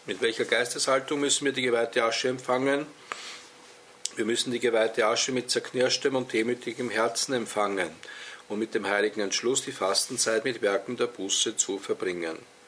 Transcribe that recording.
Mit welcher Geisteshaltung müssen wir die geweihte Asche empfangen? Wir müssen die geweihte Asche mit zerknirschtem und demütigem Herzen empfangen und mit dem heiligen Entschluss, die Fastenzeit mit Werken der Buße zu verbringen.